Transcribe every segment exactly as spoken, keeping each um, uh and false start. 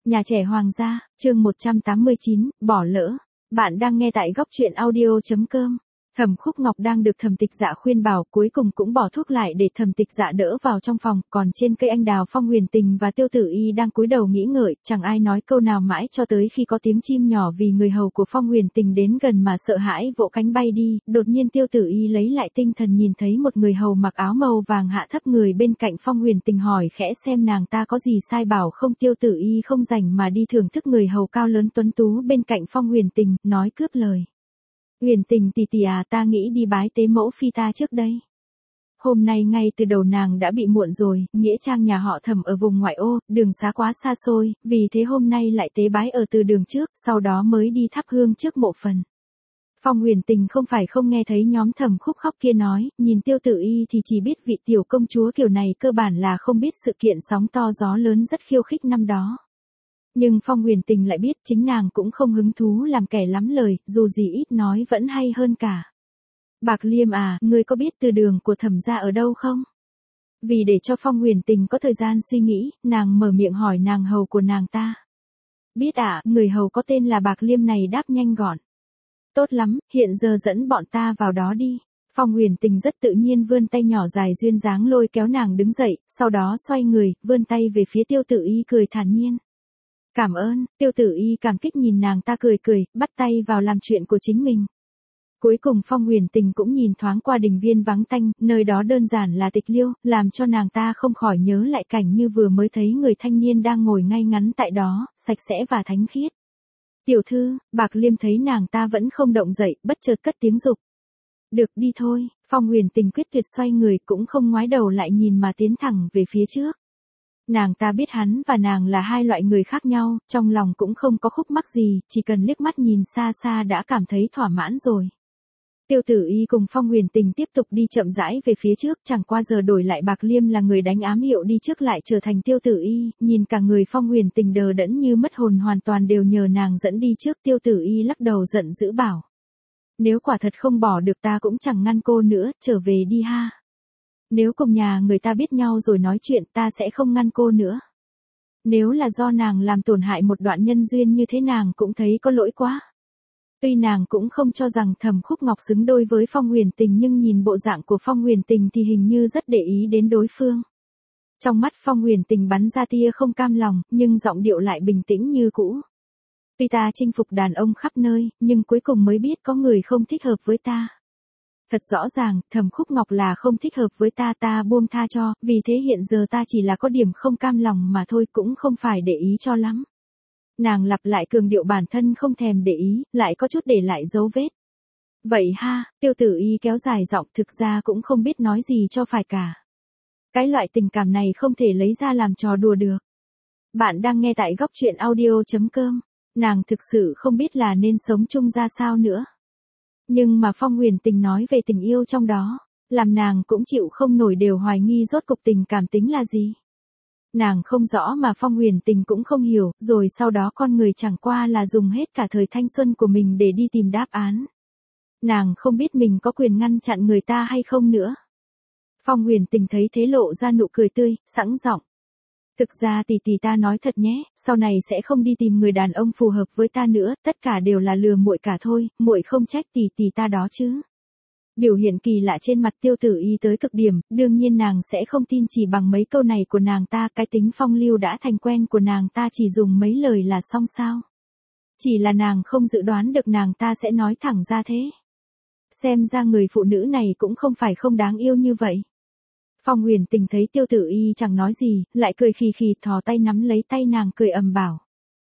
Nhà trẻ Hoàng gia, chương một trăm tám mươi chín, bỏ lỡ. Bạn đang nghe tại góc truyện audio chấm com. Thẩm Khúc Ngọc đang được Thẩm Tịch Dạ khuyên bảo, cuối cùng cũng bỏ thuốc lại để Thẩm Tịch Dạ đỡ vào trong phòng, còn trên cây anh đào Phong Huyền Tình và Tiêu Tử Y đang cúi đầu nghĩ ngợi, chẳng ai nói câu nào mãi cho tới khi có tiếng chim nhỏ vì người hầu của Phong Huyền Tình đến gần mà sợ hãi vỗ cánh bay đi, đột nhiên Tiêu Tử Y lấy lại tinh thần nhìn thấy một người hầu mặc áo màu vàng hạ thấp người bên cạnh Phong Huyền Tình hỏi khẽ xem nàng ta có gì sai bảo không. Tiêu Tử Y không rảnh mà đi thưởng thức người hầu cao lớn tuấn tú bên cạnh Phong Huyền Tình, nói cướp lời. Huyền Tình tỷ tỷ à, ta nghĩ đi bái tế mẫu phi ta trước đây. Hôm nay ngay từ đầu nàng đã bị muộn rồi, nghĩa trang nhà họ Thẩm ở vùng ngoại ô, đường xá quá xa xôi, vì thế hôm nay lại tế bái ở từ đường trước, sau đó mới đi thắp hương trước mộ phần. Phong Huyền Tình không phải không nghe thấy nhóm Thẩm Khúc khóc kia nói, nhìn Tiêu Tử Y thì chỉ biết vị tiểu công chúa kiểu này cơ bản là không biết sự kiện sóng to gió lớn rất khiêu khích năm đó. Nhưng Phong Huyền Tình lại biết chính nàng cũng không hứng thú làm kẻ lắm lời, dù gì ít nói vẫn hay hơn cả. Bạc Liêm à, ngươi có biết từ đường của Thẩm gia ở đâu không? Vì để cho Phong Huyền Tình có thời gian suy nghĩ, nàng mở miệng hỏi nàng hầu của nàng ta. Biết à, người hầu có tên là Bạc Liêm này đáp nhanh gọn. Tốt lắm, hiện giờ dẫn bọn ta vào đó đi. Phong Huyền Tình rất tự nhiên vươn tay nhỏ dài duyên dáng lôi kéo nàng đứng dậy, sau đó xoay người, vươn tay về phía Tiêu Tử Y cười thản nhiên. Cảm ơn, Tiêu Tử Y cảm kích nhìn nàng ta cười cười, bắt tay vào làm chuyện của chính mình. Cuối cùng Phong Huyền Tình cũng nhìn thoáng qua đình viên vắng tanh, nơi đó đơn giản là tịch liêu, làm cho nàng ta không khỏi nhớ lại cảnh như vừa mới thấy người thanh niên đang ngồi ngay ngắn tại đó, sạch sẽ và thánh khiết. Tiểu thư, Bạc Liêm thấy nàng ta vẫn không động dậy, bất chợt cất tiếng dục. Được đi thôi, Phong Huyền Tình quyết tuyệt xoay người cũng không ngoái đầu lại nhìn mà tiến thẳng về phía trước. Nàng ta biết hắn và nàng là hai loại người khác nhau, trong lòng cũng không có khúc mắc gì, chỉ cần liếc mắt nhìn xa xa đã cảm thấy thỏa mãn rồi. Tiêu Tử Y cùng Phong Huyền Tình tiếp tục đi chậm rãi về phía trước, chẳng qua giờ đổi lại Bạc Liêm là người đánh ám hiệu đi trước lại trở thành Tiêu Tử Y, nhìn cả người Phong Huyền Tình đờ đẫn như mất hồn hoàn toàn đều nhờ nàng dẫn đi trước. Tiêu Tử Y lắc đầu giận dữ bảo. Nếu quả thật không bỏ được ta cũng chẳng ngăn cô nữa, trở về đi ha. Nếu cùng nhà người ta biết nhau rồi nói chuyện ta sẽ không ngăn cô nữa. Nếu là do nàng làm tổn hại một đoạn nhân duyên như thế nàng cũng thấy có lỗi quá. Tuy nàng cũng không cho rằng Thẩm Khúc Ngọc xứng đôi với Phong Huyền Tình nhưng nhìn bộ dạng của Phong Huyền Tình thì hình như rất để ý đến đối phương. Trong mắt Phong Huyền Tình bắn ra tia không cam lòng, nhưng giọng điệu lại bình tĩnh như cũ. Tuy ta chinh phục đàn ông khắp nơi, nhưng cuối cùng mới biết có người không thích hợp với ta. Thật rõ ràng, Thẩm Khúc Ngọc là không thích hợp với ta ta buông tha cho, vì thế hiện giờ ta chỉ là có điểm không cam lòng mà thôi cũng không phải để ý cho lắm. Nàng lặp lại cường điệu bản thân không thèm để ý, lại có chút để lại dấu vết. Vậy ha, Tiêu Tử Y kéo dài giọng thực ra cũng không biết nói gì cho phải cả. Cái loại tình cảm này không thể lấy ra làm trò đùa được. Bạn đang nghe tại góc truyện audio chấm com. Nàng thực sự không biết là nên sống chung ra sao nữa. Nhưng mà Phong Huyền Tình nói về tình yêu trong đó, làm nàng cũng chịu không nổi đều hoài nghi rốt cục tình cảm tính là gì. Nàng không rõ mà Phong Huyền Tình cũng không hiểu, rồi sau đó con người chẳng qua là dùng hết cả thời thanh xuân của mình để đi tìm đáp án. Nàng không biết mình có quyền ngăn chặn người ta hay không nữa. Phong Huyền Tình thấy thế lộ ra nụ cười tươi, sẵn giọng. Thực ra tỷ tỷ ta nói thật nhé, sau này sẽ không đi tìm người đàn ông phù hợp với ta nữa, tất cả đều là lừa muội cả thôi, muội không trách tỷ tỷ ta đó chứ. Biểu hiện kỳ lạ trên mặt Tiêu Tử Y tới cực điểm, đương nhiên nàng sẽ không tin chỉ bằng mấy câu này của nàng ta, cái tính phong lưu đã thành quen của nàng ta chỉ dùng mấy lời là xong sao. Chỉ là nàng không dự đoán được nàng ta sẽ nói thẳng ra thế. Xem ra người phụ nữ này cũng không phải không đáng yêu như vậy. Phong Huyền Tình thấy Tiêu Tử Y chẳng nói gì, lại cười khì khì thò tay nắm lấy tay nàng cười ầm bảo.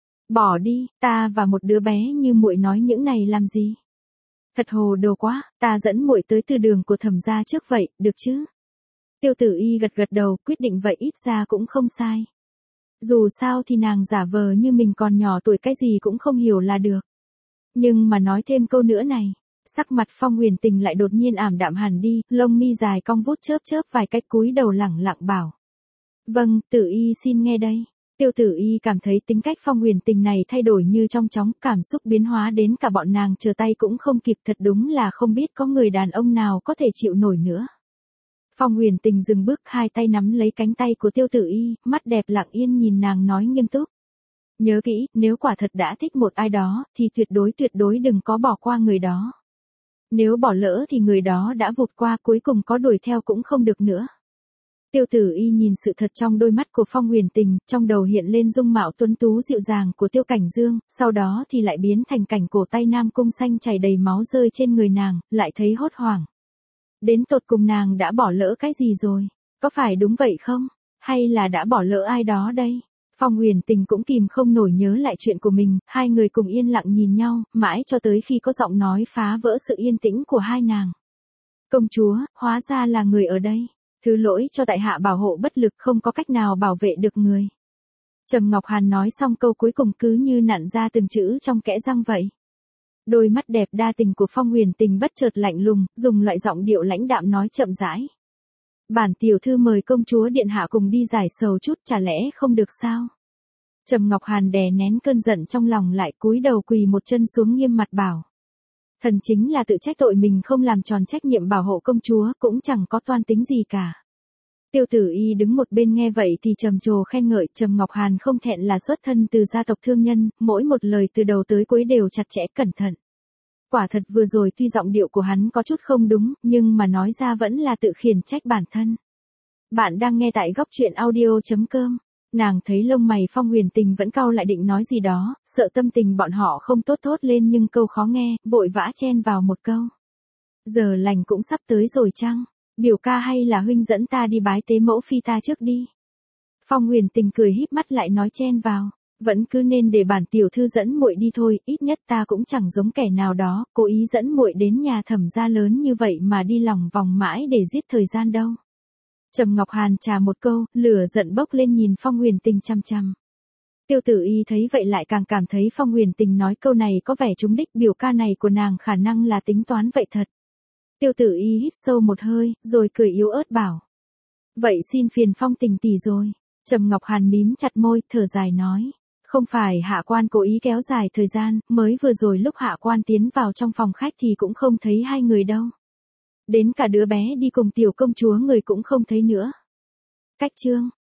Bỏ đi, ta và một đứa bé như muội nói những này làm gì? Thật hồ đồ quá, ta dẫn muội tới từ đường của Thẩm gia trước vậy, được chứ? Tiêu Tử Y gật gật đầu, quyết định vậy ít ra cũng không sai. Dù sao thì nàng giả vờ như mình còn nhỏ tuổi cái gì cũng không hiểu là được. Nhưng mà nói thêm câu nữa này. Sắc mặt Phong Huyền Tình lại đột nhiên ảm đạm hẳn đi, lông mi dài cong vút chớp chớp vài cách cúi đầu lẳng lặng bảo. Vâng, Tử Y xin nghe đây. Tiêu Tử Y cảm thấy tính cách Phong Huyền Tình này thay đổi như trong chóng, cảm xúc biến hóa đến cả bọn nàng chờ tay cũng không kịp, thật đúng là không biết có người đàn ông nào có thể chịu nổi nữa. Phong Huyền Tình dừng bước, hai tay nắm lấy cánh tay của Tiêu Tử Y, mắt đẹp lặng yên nhìn nàng nói nghiêm túc. Nhớ kỹ, nếu quả thật đã thích một ai đó, thì tuyệt đối tuyệt đối đừng có bỏ qua người đó. Nếu bỏ lỡ thì người đó đã vụt qua, cuối cùng có đuổi theo cũng không được nữa. Tiêu Tử Y nhìn sự thật trong đôi mắt của Phong Huyền Tình, trong đầu hiện lên dung mạo tuấn tú dịu dàng của Tiêu Cảnh Dương, sau đó thì lại biến thành cảnh cổ tay Nam Cung xanh chảy đầy máu rơi trên người nàng, lại thấy hốt hoảng. Đến tột cùng nàng đã bỏ lỡ cái gì rồi? Có phải đúng vậy không? Hay là đã bỏ lỡ ai đó đây? Phong Huyền Tình cũng kìm không nổi nhớ lại chuyện của mình, hai người cùng yên lặng nhìn nhau, mãi cho tới khi có giọng nói phá vỡ sự yên tĩnh của hai nàng. Công chúa, hóa ra là người ở đây. Thứ lỗi cho tại hạ bảo hộ bất lực, không có cách nào bảo vệ được người. Trầm Ngọc Hàn nói xong câu cuối cùng cứ như nặn ra từng chữ trong kẽ răng vậy. Đôi mắt đẹp đa tình của Phong Huyền Tình bất chợt lạnh lùng, dùng loại giọng điệu lãnh đạm nói chậm rãi. Bản tiểu thư mời công chúa điện hạ cùng đi giải sầu chút, chả lẽ không được sao? Trầm Ngọc Hàn đè nén cơn giận trong lòng lại, cúi đầu quỳ một chân xuống nghiêm mặt bảo. Thần chính là tự trách tội mình không làm tròn trách nhiệm bảo hộ công chúa, cũng chẳng có toan tính gì cả. Tiêu Tử Y đứng một bên nghe vậy thì trầm trồ khen ngợi, Trầm Ngọc Hàn không thẹn là xuất thân từ gia tộc thương nhân, mỗi một lời từ đầu tới cuối đều chặt chẽ cẩn thận. Quả thật vừa rồi tuy giọng điệu của hắn có chút không đúng, nhưng mà nói ra vẫn là tự khiển trách bản thân. Bạn đang nghe tại góc truyện audio chấm com. Nàng thấy lông mày Phong Huyền Tình vẫn cau lại định nói gì đó, sợ tâm tình bọn họ không tốt thốt lên nhưng câu khó nghe, vội vã chen vào một câu. Giờ lành cũng sắp tới rồi chăng? Biểu ca hay là huynh dẫn ta đi bái tế mẫu phi ta trước đi. Phong Huyền Tình cười híp mắt lại nói chen vào. Vẫn cứ nên để bản tiểu thư dẫn muội đi thôi, ít nhất ta cũng chẳng giống kẻ nào đó, cố ý dẫn muội đến nhà Thẩm gia lớn như vậy mà đi lòng vòng mãi để giết thời gian đâu. Trầm Ngọc Hàn trà một câu, lửa giận bốc lên nhìn Phong Huyền Tình chăm chăm. Tiêu Tử Y thấy vậy lại càng cảm thấy Phong Huyền Tình nói câu này có vẻ trúng đích, biểu ca này của nàng khả năng là tính toán vậy thật. Tiêu Tử Y hít sâu một hơi, rồi cười yếu ớt bảo. Vậy xin phiền Phong Tình tỷ rồi. Trầm Ngọc Hàn mím chặt môi, thở dài nói. Không phải hạ quan cố ý kéo dài thời gian, mới vừa rồi lúc hạ quan tiến vào trong phòng khách thì cũng không thấy hai người đâu. Đến cả đứa bé đi cùng tiểu công chúa người cũng không thấy nữa. Cách chương.